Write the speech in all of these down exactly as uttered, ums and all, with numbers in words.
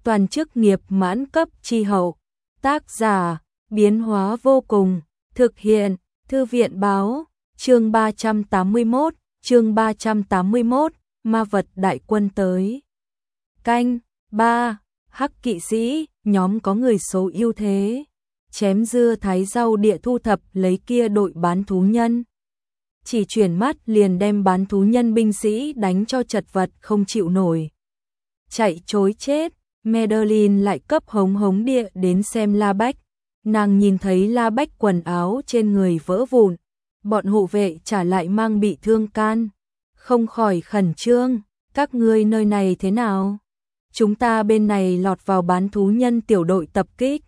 toàn chức nghiệp mãn cấp chi hậu. Tác giả, biến hóa vô cùng, thực hiện, thư viện báo, chương ba trăm tám mươi mốt, chương ba trăm tám mươi mốt, ma vật đại quân tới. Canh, ba, hắc kỵ sĩ, nhóm có người số ưu thế. Chém dưa thái rau địa thu thập lấy kia đội bán thú nhân. Chỉ chuyển mắt liền đem bán thú nhân binh sĩ đánh cho chật vật không chịu nổi. Chạy chối chết, Madeline lại cấp hống hống địa đến xem La Bách. Nàng nhìn thấy La Bách quần áo trên người vỡ vụn, bọn hộ vệ trả lại mang bị thương can. Không khỏi khẩn trương, các ngươi nơi này thế nào? Chúng ta bên này lọt vào bán thú nhân tiểu đội tập kích.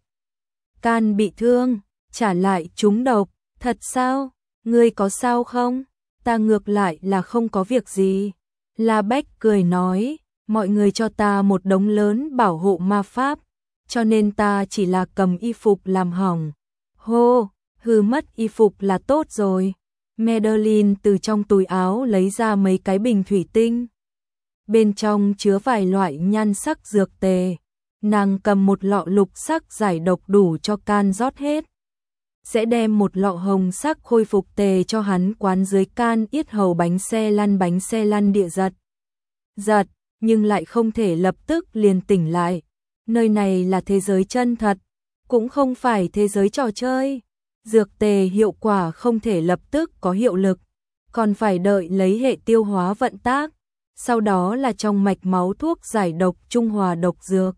Can bị thương, trả lại trúng độc, thật sao? Ngươi có sao không? Ta ngược lại là không có việc gì. La Bách cười nói, mọi người cho ta một đống lớn bảo hộ ma pháp, cho nên ta chỉ là cầm y phục làm hỏng. Hô, hư mất y phục là tốt rồi. Madeline từ trong túi áo lấy ra mấy cái bình thủy tinh. Bên trong chứa vài loại nhan sắc dược tề. Nàng cầm một lọ lục sắc giải độc đủ cho can rót hết. Sẽ đem một lọ hồng sắc khôi phục tề cho hắn quán dưới can yết hầu bánh xe lăn bánh xe lăn địa giật. Giật, nhưng lại không thể lập tức liền tỉnh lại. Nơi này là thế giới chân thật, cũng không phải thế giới trò chơi. Dược tề hiệu quả không thể lập tức có hiệu lực, còn phải đợi lấy hệ tiêu hóa vận tác. Sau đó là trong mạch máu thuốc giải độc trung hòa độc dược.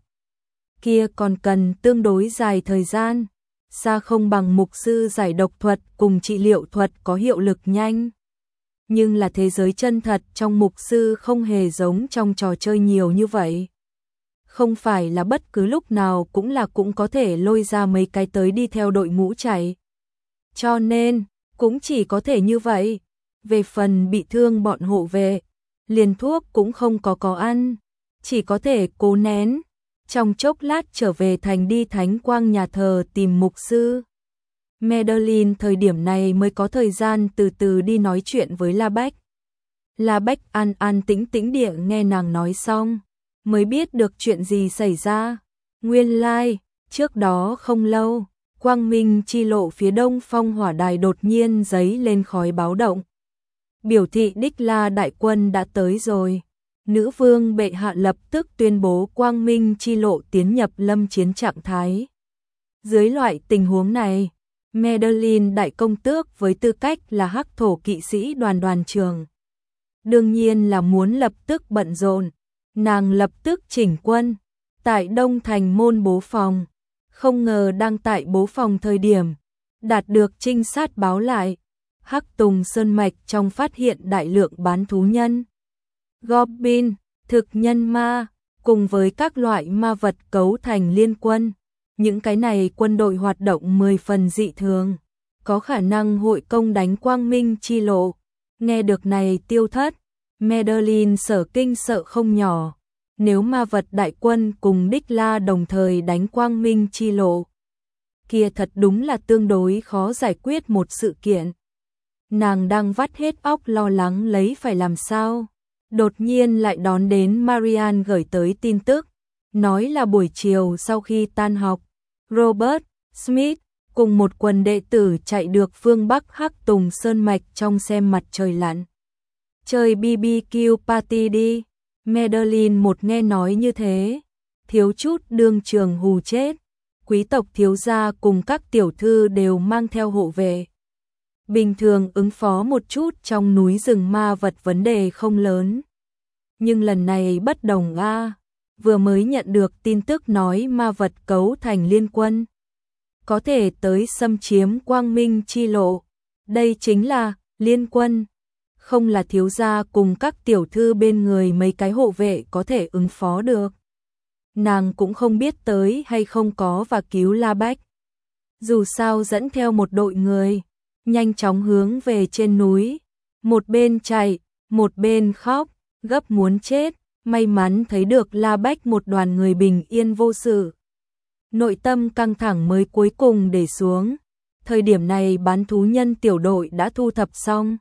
Kia còn cần tương đối dài thời gian, xa không bằng mục sư giải độc thuật cùng trị liệu thuật có hiệu lực nhanh. Nhưng là thế giới chân thật trong mục sư không hề giống trong trò chơi nhiều như vậy. Không phải là bất cứ lúc nào cũng là cũng có thể lôi ra mấy cái tới đi theo đội ngũ chạy. Cho nên, cũng chỉ có thể như vậy. Về phần bị thương bọn hộ vệ, liền thuốc cũng không có có ăn, chỉ có thể cố nén. Trong chốc lát trở về thành đi thánh quang nhà thờ tìm mục sư. Madeline thời điểm này mới có thời gian từ từ đi nói chuyện với La Bách. La Bách an an tĩnh tĩnh địa nghe nàng nói xong, mới biết được chuyện gì xảy ra. Nguyên lai, like, trước đó không lâu, Quang Minh chi lộ phía đông phong hỏa đài đột nhiên giấy lên khói báo động. Biểu thị Đích La đại quân đã tới rồi. Nữ vương bệ hạ lập tức tuyên bố Quang Minh chi lộ tiến nhập lâm chiến trạng thái. Dưới loại tình huống này, Madeline đại công tước với tư cách là hắc thổ kỵ sĩ đoàn đoàn trường. Đương nhiên là muốn lập tức bận rộn, nàng lập tức chỉnh quân. Tại Đông Thành môn bố phòng, không ngờ đang tại bố phòng thời điểm, đạt được trinh sát báo lại. Hắc Tùng Sơn Mạch trong phát hiện đại lượng bán thú nhân. Goblin, thực nhân ma, cùng với các loại ma vật cấu thành liên quân. Những cái này quân đội hoạt động mười phần dị thường, có khả năng hội công đánh Quang Minh chi lộ. Nghe được này tiêu thất, Madeline sở kinh sợ không nhỏ. Nếu ma vật đại quân cùng Đích La đồng thời đánh Quang Minh chi lộ, kia thật đúng là tương đối khó giải quyết một sự kiện. Nàng đang vắt hết óc lo lắng lấy phải làm sao. Đột nhiên lại đón đến Marianne gửi tới tin tức, nói là buổi chiều sau khi tan học, Robert Smith cùng một quần đệ tử chạy được phương Bắc Hắc Tùng Sơn Mạch trong xem mặt trời lặn. Chơi bê bê kiu party đi. Madeline một nghe nói như thế, thiếu chút đương trường hù chết. Quý tộc thiếu gia cùng các tiểu thư đều mang theo hộ vệ. Bình thường ứng phó một chút trong núi rừng ma vật vấn đề không lớn. Nhưng lần này bất đồng a, vừa mới nhận được tin tức nói ma vật cấu thành liên quân, có thể tới xâm chiếm Quang Minh chi lộ. Đây chính là liên quân, không là thiếu gia cùng các tiểu thư bên người mấy cái hộ vệ có thể ứng phó được. Nàng cũng không biết tới hay không có và cứu La Bách. Dù sao dẫn theo một đội người, nhanh chóng hướng về trên núi, một bên chạy, một bên khóc, gấp muốn chết, may mắn thấy được La Bách một đoàn người bình yên vô sự. Nội tâm căng thẳng mới cuối cùng để xuống. Thời điểm này bán thú nhân tiểu đội đã thu thập xong.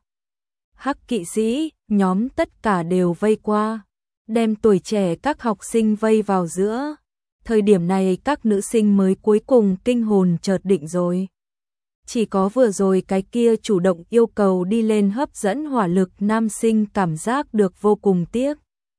Hắc kỵ sĩ, nhóm tất cả đều vây qua, đem tuổi trẻ các học sinh vây vào giữa. Thời điểm này các nữ sinh mới cuối cùng kinh hồn chợt định rồi. Chỉ có vừa rồi cái kia chủ động yêu cầu đi lên hấp dẫn hỏa lực nam sinh cảm giác được vô cùng tiếc.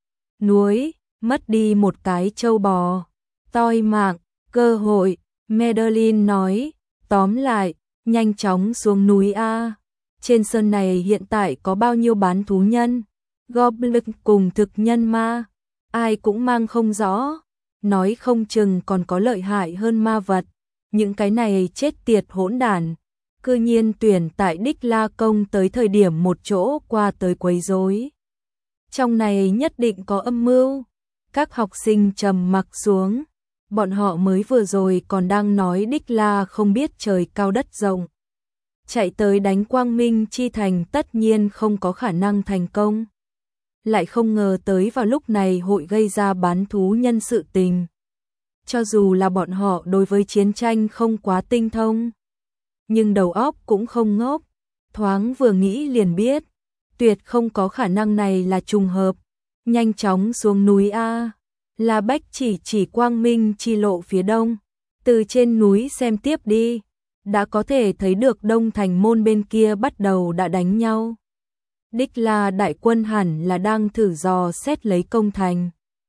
Nuối, mất đi một cái trâu bò. Toi mạng, cơ hội, Madeline nói, tóm lại, nhanh chóng xuống núi A. Trên sơn này hiện tại có bao nhiêu bán thú nhân, goblin cùng thực nhân ma, ai cũng mang không rõ, nói không chừng còn có lợi hại hơn ma vật. Những cái này chết tiệt hỗn đản, cư nhiên tuyển tại Đích La Công tới thời điểm một chỗ qua tới quấy rối. Trong này nhất định có âm mưu. Các học sinh trầm mặc xuống, bọn họ mới vừa rồi còn đang nói Đích La không biết trời cao đất rộng. Chạy tới đánh Quang Minh Chi Thành tất nhiên không có khả năng thành công. Lại không ngờ tới vào lúc này hội gây ra bán thú nhân sự tình. Cho dù là bọn họ đối với chiến tranh không quá tinh thông, nhưng đầu óc cũng không ngốc, thoáng vừa nghĩ liền biết, tuyệt không có khả năng này là trùng hợp. Nhanh chóng xuống núi A. La Bách chỉ chỉ Quang Minh Chi lộ phía đông, từ trên núi xem tiếp đi, đã có thể thấy được Đông Thành môn bên kia bắt đầu đã đánh nhau. Đích La đại quân hẳn là đang thử dò xét lấy công thành.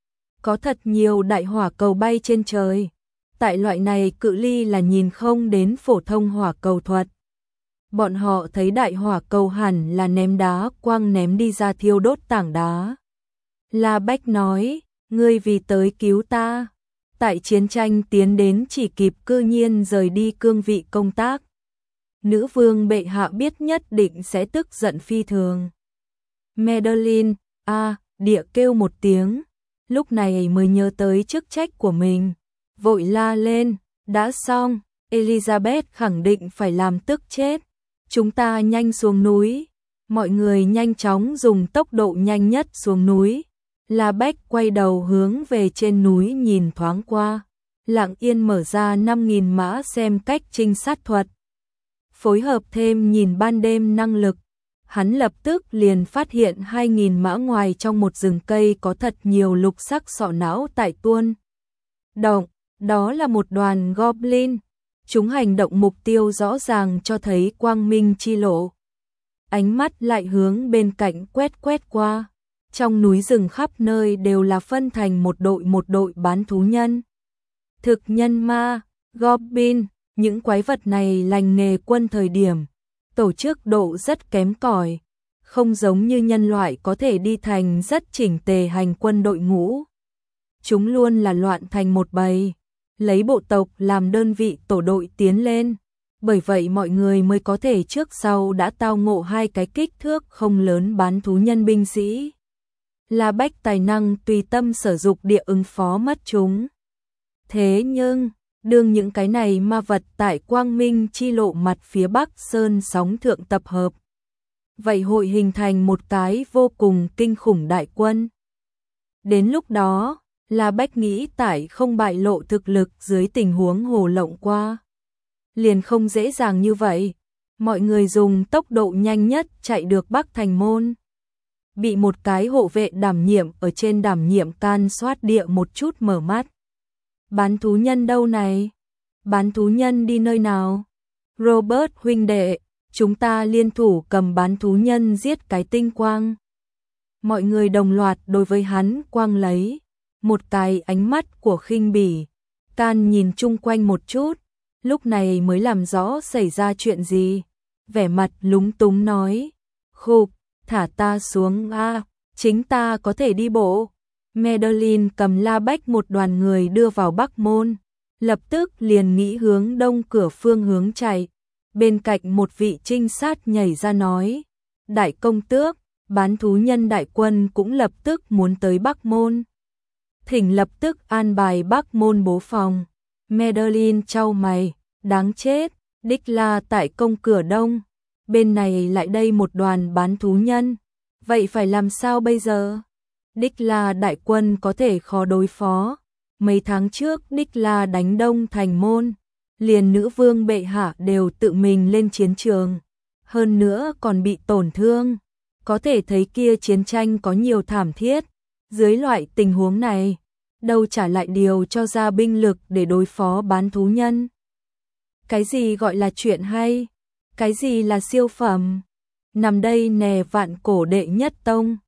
Có thật nhiều đại hỏa cầu bay trên trời. Tại loại này cự ly là nhìn không đến phổ thông hỏa cầu thuật. Bọn họ thấy đại hỏa cầu hẳn là ném đá quang ném đi ra thiêu đốt tảng đá. La Bách nói, ngươi vì tới cứu ta. Tại chiến tranh tiến đến chỉ kịp cư nhiên rời đi cương vị công tác. Nữ vương bệ hạ biết nhất định sẽ tức giận phi thường. Madeline, a, địa kêu một tiếng, lúc này mới nhớ tới chức trách của mình. Vội la lên, đã xong, Elizabeth khẳng định phải làm tức chết. Chúng ta nhanh xuống núi. Mọi người nhanh chóng dùng tốc độ nhanh nhất xuống núi. La Bách quay đầu hướng về trên núi nhìn thoáng qua. Lặng yên mở ra năm nghìn mã xem cách trinh sát thuật. Phối hợp thêm nhìn ban đêm năng lực. Hắn lập tức liền phát hiện hai nghìn mã ngoài trong một rừng cây có thật nhiều lục sắc sọ não tại tuôn động. Đó là một đoàn goblin. Chúng hành động mục tiêu rõ ràng cho thấy Quang Minh Chi lộ. Ánh mắt lại hướng bên cạnh quét quét qua. Trong núi rừng khắp nơi đều là phân thành một đội một đội bán thú nhân. Thực nhân ma, goblin, những quái vật này lành nghề quân thời điểm. Tổ chức độ rất kém cỏi, không giống như nhân loại có thể đi thành rất chỉnh tề hành quân đội ngũ. Chúng luôn là loạn thành một bầy, lấy bộ tộc làm đơn vị tổ đội tiến lên. Bởi vậy mọi người mới có thể trước sau đã tao ngộ hai cái kích thước không lớn bán thú nhân binh sĩ. La Bách tài năng tùy tâm sử dụng địa ứng phó mất chúng. Thế nhưng, đương những cái này ma vật tại Quang Minh Chi lộ mặt phía Bắc Sơn sóng thượng tập hợp. Vậy hội hình thành một cái vô cùng kinh khủng đại quân. Đến lúc đó, La Bách nghĩ tại không bại lộ thực lực dưới tình huống hồ lộng qua. Liền không dễ dàng như vậy. Mọi người dùng tốc độ nhanh nhất chạy được Bắc Thành môn. Bị một cái hộ vệ đảm nhiệm ở trên đảm nhiệm can soát địa một chút mở mắt. Bán thú nhân đâu này? Bán thú nhân đi nơi nào? Robert huynh đệ, chúng ta liên thủ cầm bán thú nhân giết cái tinh quang. Mọi người đồng loạt đối với hắn quang lấy. Một cái ánh mắt của khinh bỉ. Can nhìn chung quanh một chút. Lúc này mới làm rõ xảy ra chuyện gì. Vẻ mặt lúng túng nói. Khục, thả ta xuống a, chính ta có thể đi bộ. Madeline cầm La Bách một đoàn người đưa vào Bắc môn, lập tức liền nghĩ hướng đông cửa phương hướng chạy. Bên cạnh một vị trinh sát nhảy ra nói, đại công tước, bán thú nhân đại quân cũng lập tức muốn tới Bắc môn. Thỉnh lập tức an bài Bắc môn bố phòng. Madeline chau mày, đáng chết, Đích La tại công cửa đông, bên này lại đây một đoàn bán thú nhân, vậy phải làm sao bây giờ? Đích La đại quân có thể khó đối phó. Mấy tháng trước Đích La đánh Đông Thành môn, liền nữ vương bệ hạ đều tự mình lên chiến trường, hơn nữa còn bị tổn thương. Có thể thấy kia chiến tranh có nhiều thảm thiết. Dưới loại tình huống này, đâu trả lại điều cho ra binh lực để đối phó bán thú nhân. Cái gì gọi là chuyện hay? Cái gì là siêu phẩm? Nằm đây nè vạn cổ đệ nhất tông.